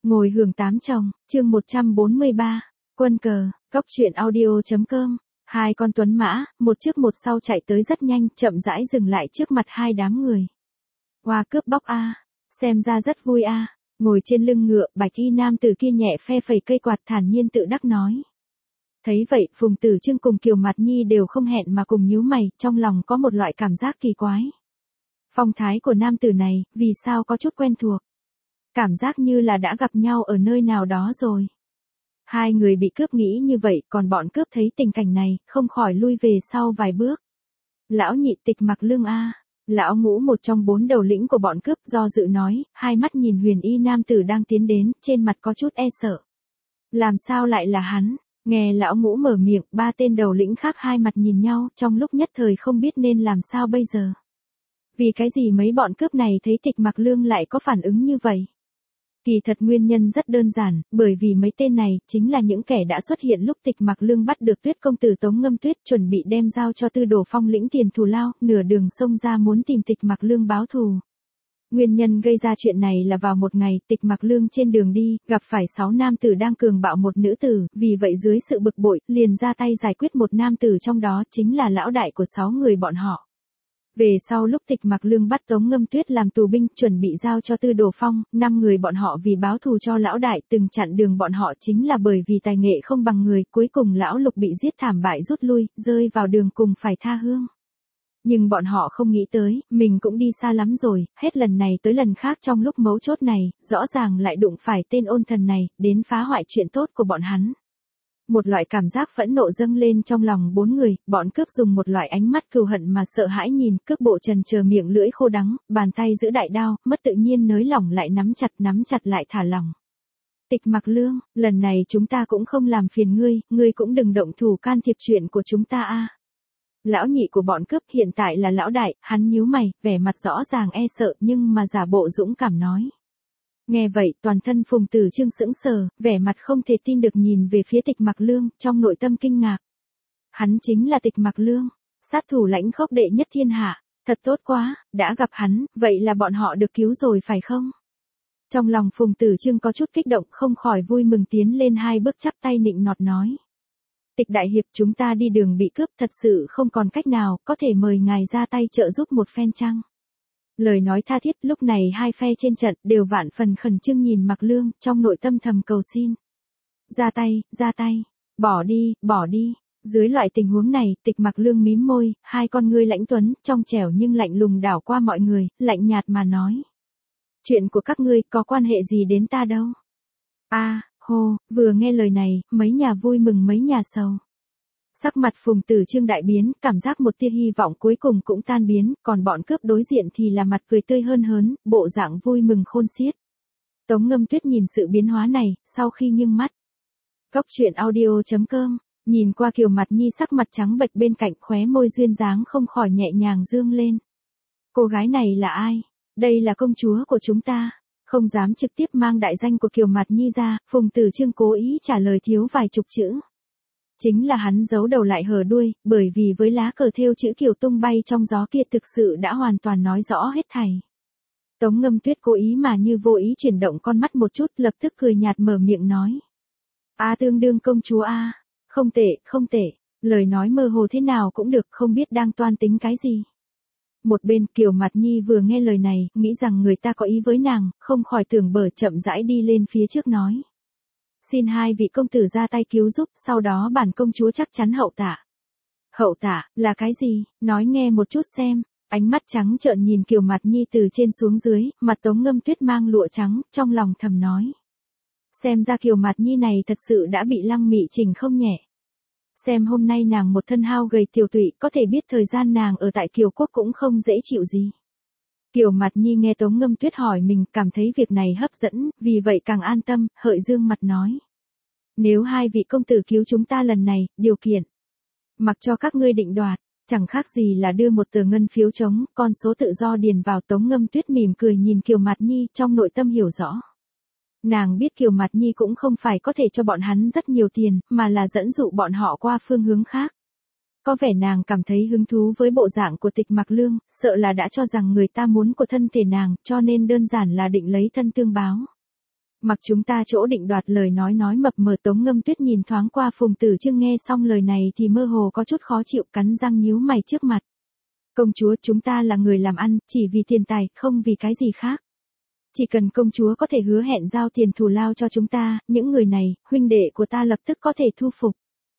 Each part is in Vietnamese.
Ngồi hưởng tám chồng, chương 143, quân cờ, góc truyện audio.com. Hai con tuấn mã, một trước một sau chạy tới rất nhanh, chậm rãi dừng lại trước mặt hai đám người. Hoa cướp bóc a, xem ra rất vui a. Ngồi trên lưng ngựa, bạch y nam tử kia nhẹ phe phẩy cây quạt thản nhiên tự đắc nói. Thấy vậy, Phùng Tử Trương cùng Kiều Mạt Nhi đều không hẹn mà cùng nhíu mày, trong lòng có một loại cảm giác kỳ quái. Phong thái của nam tử này, vì sao có chút quen thuộc? Cảm giác như là đã gặp nhau ở nơi nào đó rồi. Hai người bị cướp nghĩ như vậy, còn bọn cướp thấy tình cảnh này, không khỏi lui về sau vài bước. Lão nhị Tịch Mặc Lương a. Lão Ngũ một trong bốn đầu lĩnh của bọn cướp do dự nói, hai mắt nhìn huyền y nam tử đang tiến đến, trên mặt có chút e sợ. Làm sao lại là hắn? Nghe Lão Ngũ mở miệng, ba tên đầu lĩnh khác hai mặt nhìn nhau, trong lúc nhất thời không biết nên làm sao bây giờ. Vì cái gì mấy bọn cướp này thấy Tịch Mặc Lương lại có phản ứng như vậy? Kỳ thật nguyên nhân rất đơn giản, bởi vì mấy tên này chính là những kẻ đã xuất hiện lúc Tịch Mặc Lương bắt được Tuyết công tử Tống Ngâm Tuyết, chuẩn bị đem giao cho Tư Đồ Phong lĩnh tiền thù lao, nửa đường xông ra muốn tìm Tịch Mặc Lương báo thù. Nguyên nhân gây ra chuyện này là vào một ngày, Tịch Mặc Lương trên đường đi, gặp phải 6 nam tử đang cường bạo một nữ tử, vì vậy dưới sự bực bội, liền ra tay giải quyết một nam tử trong đó chính là lão đại của 6 người bọn họ. Về sau lúc Tịch Mặc Lương bắt Tống Ngâm Tuyết làm tù binh, chuẩn bị giao cho Tư Đồ Phong, 5 người bọn họ vì báo thù cho lão đại từng chặn đường bọn họ chính là bởi vì tài nghệ không bằng người, cuối cùng lão Lục bị giết thảm bại rút lui, rơi vào đường cùng phải tha hương. Nhưng bọn họ không nghĩ tới, mình cũng đi xa lắm rồi, hết lần này tới lần khác trong lúc mấu chốt này, rõ ràng lại đụng phải tên ôn thần này, đến phá hoại chuyện tốt của bọn hắn. Một loại cảm giác phẫn nộ dâng lên trong lòng bốn người, bọn cướp dùng một loại ánh mắt cừu hận mà sợ hãi nhìn, cước bộ trần chờ miệng lưỡi khô đắng, bàn tay giữ đại đao, mất tự nhiên nới lỏng lại nắm chặt lại thả lỏng. Tịch Mặc Lương, lần này chúng ta cũng không làm phiền ngươi cũng đừng động thủ can thiệp chuyện của chúng ta a. Lão nhị của bọn cướp hiện tại là lão đại, hắn nhíu mày, vẻ mặt rõ ràng e sợ nhưng mà giả bộ dũng cảm nói. Nghe vậy, toàn thân Phùng Tử Trương sững sờ, vẻ mặt không thể tin được nhìn về phía Tịch Mặc Lương, trong nội tâm kinh ngạc. Hắn chính là Tịch Mặc Lương, sát thủ lãnh khốc đệ nhất thiên hạ, thật tốt quá, đã gặp hắn, vậy là bọn họ được cứu rồi phải không? Trong lòng Phùng Tử Trương có chút kích động, không khỏi vui mừng tiến lên hai bước chắp tay nịnh nọt nói. Tịch đại hiệp, chúng ta đi đường bị cướp thật sự không còn cách nào, có thể mời ngài ra tay trợ giúp một phen chăng? Lời nói tha thiết, lúc này hai phe trên trận đều vạn phần khẩn trương nhìn Mặc Lương, trong nội tâm thầm cầu xin. Ra tay, bỏ đi. Dưới loại tình huống này, Tịch Mặc Lương mím môi, hai con ngươi lãnh tuấn, trong trẻo nhưng lạnh lùng đảo qua mọi người, lạnh nhạt mà nói. Chuyện của các ngươi có quan hệ gì đến ta đâu? Vừa nghe lời này, mấy nhà vui mừng mấy nhà sầu. Sắc mặt Phùng Tử Trương đại biến, cảm giác một tia hy vọng cuối cùng cũng tan biến, còn bọn cướp đối diện thì là mặt cười tươi hơn hớn, bộ dạng vui mừng khôn xiết. Tống Ngâm Tuyết nhìn sự biến hóa này, sau khi nghiêng mắt. Góc truyện audio.com, nhìn qua Kiều Mạt Nhi sắc mặt trắng bệch bên cạnh, khóe môi duyên dáng không khỏi nhẹ nhàng dương lên. Cô gái này là ai? Đây là công chúa của chúng ta. Không dám trực tiếp mang đại danh của Kiều Mạt Nhi ra, Phùng Tử Trương cố ý trả lời thiếu vài chục chữ. Chính là hắn giấu đầu lại hở đuôi, bởi vì với lá cờ thêu chữ Kiều tung bay trong gió kia thực sự đã hoàn toàn nói rõ hết thảy. Tống Ngâm Tuyết cố ý mà như vô ý chuyển động con mắt một chút, lập tức cười nhạt mở miệng nói. Tương đương công chúa a, không tệ, lời nói mơ hồ thế nào cũng được, không biết đang toan tính cái gì. Một bên Kiều Mạt Nhi vừa nghe lời này, nghĩ rằng người ta có ý với nàng, không khỏi tưởng bở chậm rãi đi lên phía trước nói. Xin hai vị công tử ra tay cứu giúp, sau đó bản công chúa chắc chắn hậu tạ. Hậu tạ, là cái gì? Nói nghe một chút xem. Ánh mắt trắng trợn nhìn Kiều Mạt Nhi từ trên xuống dưới, mặt Tống Ngâm Tuyết mang lụa trắng, trong lòng thầm nói. Xem ra Kiều Mạt Nhi này thật sự đã bị Lăng Mị chỉnh không nhẹ. Xem hôm nay nàng một thân hao gầy tiều tụy, có thể biết thời gian nàng ở tại Kiều Quốc cũng không dễ chịu gì. Kiều Mạt Nhi nghe Tống Ngâm Tuyết hỏi mình, cảm thấy việc này hấp dẫn, vì vậy càng an tâm, hợi dương mặt nói. Nếu hai vị công tử cứu chúng ta lần này, điều kiện. Mặc cho các ngươi định đoạt, chẳng khác gì là đưa một tờ ngân phiếu trống, con số tự do điền vào. Tống Ngâm Tuyết mỉm cười nhìn Kiều Mạt Nhi, trong nội tâm hiểu rõ. Nàng biết Kiều Mạt Nhi cũng không phải có thể cho bọn hắn rất nhiều tiền, mà là dẫn dụ bọn họ qua phương hướng khác. Có vẻ nàng cảm thấy hứng thú với bộ dạng của Tịch Mặc Lương, sợ là đã cho rằng người ta muốn của thân thể nàng, cho nên đơn giản là định lấy thân tương báo. Mặc chúng ta chỗ định đoạt lời nói mập mờ. Tống Ngâm Tuyết nhìn thoáng qua Phùng Tử Chương, nghe xong lời này thì mơ hồ có chút khó chịu, cắn răng nhíu mày trước mặt. Công chúa, chúng ta là người làm ăn, chỉ vì tiền tài, không vì cái gì khác. Chỉ cần công chúa có thể hứa hẹn giao tiền thù lao cho chúng ta, những người này, huynh đệ của ta lập tức có thể thu phục.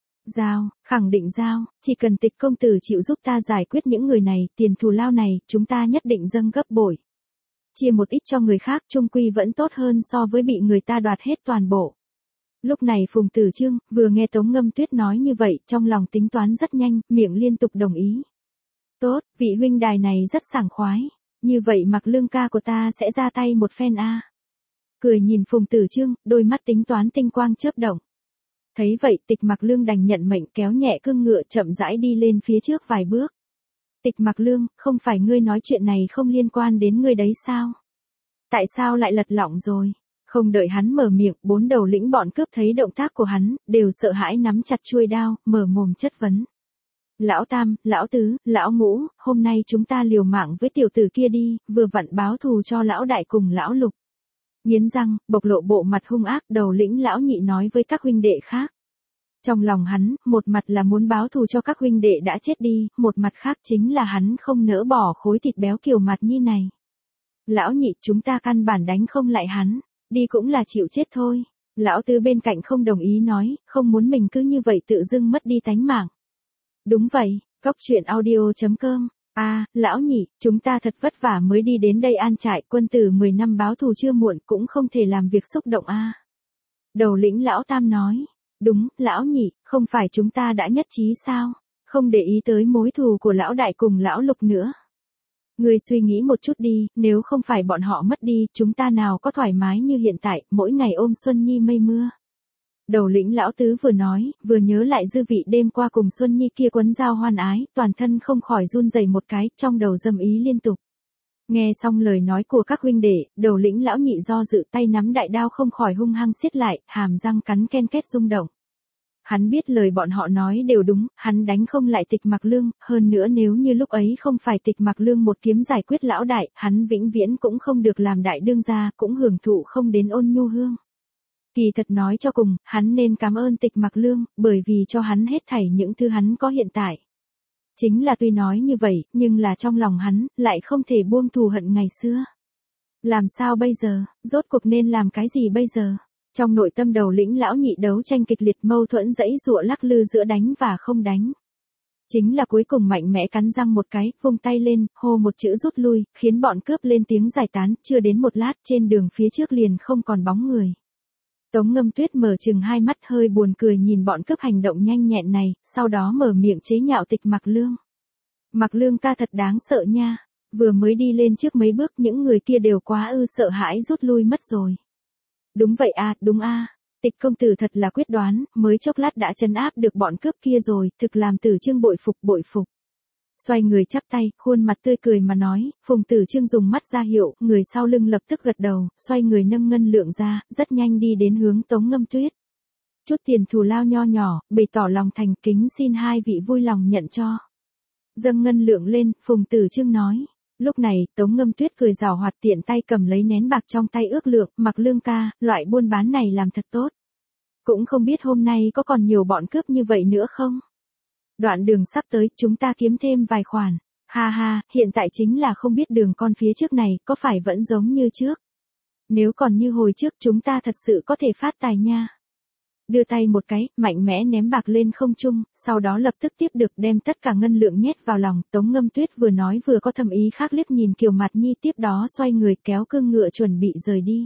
Giao, khẳng định giao, chỉ cần Tịch công tử chịu giúp ta giải quyết những người này, tiền thù lao này, chúng ta nhất định dâng gấp bội. Chia một ít cho người khác, chung quy vẫn tốt hơn so với bị người ta đoạt hết toàn bộ. Lúc này Phùng Tử Chương, vừa nghe Tống Ngâm Tuyết nói như vậy, trong lòng tính toán rất nhanh, miệng liên tục đồng ý. Tốt, vị huynh đài này rất sảng khoái. Như vậy Mặc Lương ca của ta sẽ ra tay một phen a. Cười nhìn Phùng Tử Chương, đôi mắt tính toán tinh quang chớp động. Thấy vậy Tịch Mặc Lương đành nhận mệnh, kéo nhẹ cương ngựa chậm rãi đi lên phía trước vài bước. Tịch Mặc Lương, không phải ngươi nói chuyện này không liên quan đến ngươi đấy sao? Tại sao lại lật lọng rồi? Không đợi hắn mở miệng, 4 đầu lĩnh bọn cướp thấy động tác của hắn, đều sợ hãi nắm chặt chuôi đao, mở mồm chất vấn. Lão Tam, Lão Tứ, Lão Ngũ, hôm nay chúng ta liều mạng với tiểu tử kia đi, vừa vặn báo thù cho Lão Đại cùng Lão Lục. Nghiến răng, bộc lộ bộ mặt hung ác, đầu lĩnh Lão Nhị nói với các huynh đệ khác. Trong lòng hắn, một mặt là muốn báo thù cho các huynh đệ đã chết đi, một mặt khác chính là hắn không nỡ bỏ khối thịt béo Kiều Mạt Nhi này. Lão Nhị, chúng ta căn bản đánh không lại hắn, đi cũng là chịu chết thôi. Lão Tứ bên cạnh không đồng ý nói, không muốn mình cứ như vậy tự dưng mất đi tánh mạng. Đúng vậy, Cóc Truyện Audio.com. Lão Nhị, chúng ta thật vất vả mới đi đến đây an trại, quân tử 10 năm báo thù chưa muộn, cũng không thể làm việc xúc động a. Đầu lĩnh Lão Tam nói. Đúng, Lão Nhị, không phải chúng ta đã nhất trí sao? Không để ý tới mối thù của Lão Đại cùng Lão Lục nữa. Ngươi suy nghĩ một chút đi, nếu không phải bọn họ mất đi, chúng ta nào có thoải mái như hiện tại, mỗi ngày ôm Xuân Nhi mây mưa. Đầu lĩnh Lão Tứ vừa nói, vừa nhớ lại dư vị đêm qua cùng Xuân Nhi kia quấn giao hoan ái, toàn thân không khỏi run rẩy một cái, trong đầu dâm ý liên tục. Nghe xong lời nói của các huynh đệ, đầu lĩnh Lão Nhị do dự, tay nắm đại đao không khỏi hung hăng siết lại, hàm răng cắn ken két rung động. Hắn biết lời bọn họ nói đều đúng, hắn đánh không lại Tịch Mặc Lương, hơn nữa nếu như lúc ấy không phải Tịch Mặc Lương một kiếm giải quyết Lão Đại, hắn vĩnh viễn cũng không được làm đại đương gia, cũng hưởng thụ không đến ôn nhu hương. Kỳ thật nói cho cùng, hắn nên cảm ơn Tịch Mặc Lương, bởi vì cho hắn hết thảy những thứ hắn có hiện tại. Chính là tuy nói như vậy, nhưng là trong lòng hắn, lại không thể buông thù hận ngày xưa. Làm sao bây giờ, rốt cuộc nên làm cái gì bây giờ? Trong nội tâm đầu lĩnh Lão Nhị đấu tranh kịch liệt, mâu thuẫn dãy giụa lắc lư giữa đánh và không đánh. Chính là cuối cùng mạnh mẽ cắn răng một cái, vung tay lên, hô một chữ rút lui, khiến bọn cướp lên tiếng giải tán, chưa đến một lát trên đường phía trước liền không còn bóng người. Tống Ngâm Tuyết mở chừng hai mắt hơi buồn cười nhìn bọn cướp hành động nhanh nhẹn này, sau đó mở miệng chế nhạo Tịch Mặc Lương. Mặc Lương ca thật đáng sợ nha, vừa mới đi lên trước mấy bước những người kia đều quá sợ hãi rút lui mất rồi. Đúng vậy đúng Tịch công tử thật là quyết đoán, mới chốc lát đã trấn áp được bọn cướp kia rồi, thực làm Tử Chương bội phục. Xoay người chắp tay, khuôn mặt tươi cười mà nói, Phùng Tử Chương dùng mắt ra hiệu, người sau lưng lập tức gật đầu, xoay người nâng ngân lượng ra, rất nhanh đi đến hướng Tống Ngâm Tuyết. Chút tiền thù lao nho nhỏ, bày tỏ lòng thành kính xin hai vị vui lòng nhận cho. Dâng ngân lượng lên, Phùng Tử Chương nói. Lúc này, Tống Ngâm Tuyết cười giảo hoạt tiện tay cầm lấy nén bạc trong tay ước lượng, Mặc Lương ca, loại buôn bán này làm thật tốt. Cũng không biết hôm nay có còn nhiều bọn cướp như vậy nữa không? Đoạn đường sắp tới, chúng ta kiếm thêm vài khoản. Ha, hiện tại chính là không biết đường con phía trước này, có phải vẫn giống như trước? Nếu còn như hồi trước chúng ta thật sự có thể phát tài nha. Đưa tay một cái, mạnh mẽ ném bạc lên không trung, sau đó lập tức tiếp được đem tất cả ngân lượng nhét vào lòng. Tống Ngâm Tuyết vừa nói vừa có thầm ý khác liếc nhìn Kiều Mạt Nhi, tiếp đó xoay người kéo cương ngựa chuẩn bị rời đi.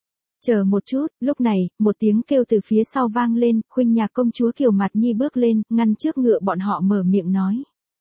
Chờ một chút, lúc này, một tiếng kêu từ phía sau vang lên, khuynh nhạc công chúa Kiều Mạt Nhi bước lên, ngăn trước ngựa bọn họ mở miệng nói.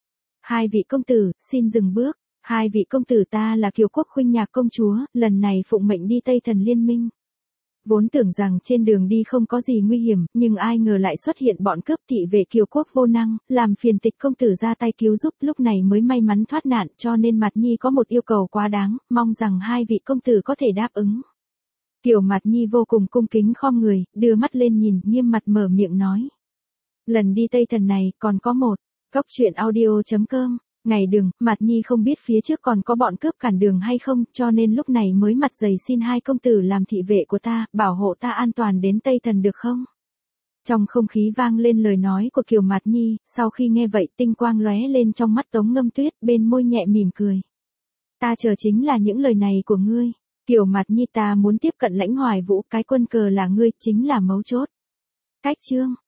Hai vị công tử, xin dừng bước. Hai vị công tử, ta là Kiều Quốc khuynh nhạc công chúa, lần này phụng mệnh đi Tây Thần Liên Minh. Vốn tưởng rằng trên đường đi không có gì nguy hiểm, nhưng ai ngờ lại xuất hiện bọn cướp thị vệ Kiều Quốc vô năng, làm phiền Tịch công tử ra tay cứu giúp, lúc này mới may mắn thoát nạn, cho nên Mạt Nhi có một yêu cầu quá đáng, mong rằng hai vị công tử có thể đáp ứng. Kiều Mạt Nhi vô cùng cung kính khom người, đưa mắt lên nhìn, nghiêm mặt mở miệng nói. Lần đi Tây Thần này, còn có một. Cóc Truyện Audio.com Ngày đường, Mạt Nhi không biết phía trước còn có bọn cướp cản đường hay không, cho nên lúc này mới mặt dày xin hai công tử làm thị vệ của ta, bảo hộ ta an toàn đến Tây Thần được không? Trong không khí vang lên lời nói của Kiều Mạt Nhi, sau khi nghe vậy tinh quang lóe lên trong mắt Tống Ngâm Tuyết, bên môi nhẹ mỉm cười. Ta chờ chính là những lời này của ngươi. Kiều Mạt Nhi, ta muốn tiếp cận Lãnh Hoài Vũ, cái quân cờ là ngươi, chính là mấu chốt. Cách chương